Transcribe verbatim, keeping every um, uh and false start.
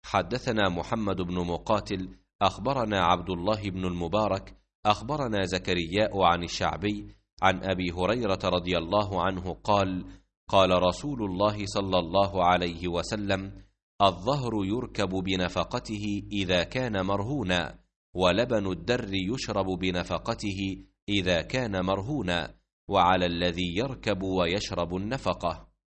حدثنا محمد بن مقاتل أخبرنا عبد الله بن المبارك أخبرنا زكرياء عن الشعبي عن أبي هريرة رضي الله عنه قال: قال رسول الله صلى الله عليه وسلم: الظهر يركب بنفقته إذا كان مرهونا، ولبن الدر يشرب بنفقته إذا كان مرهونا، وعلى الذي يركب ويشرب النفقة.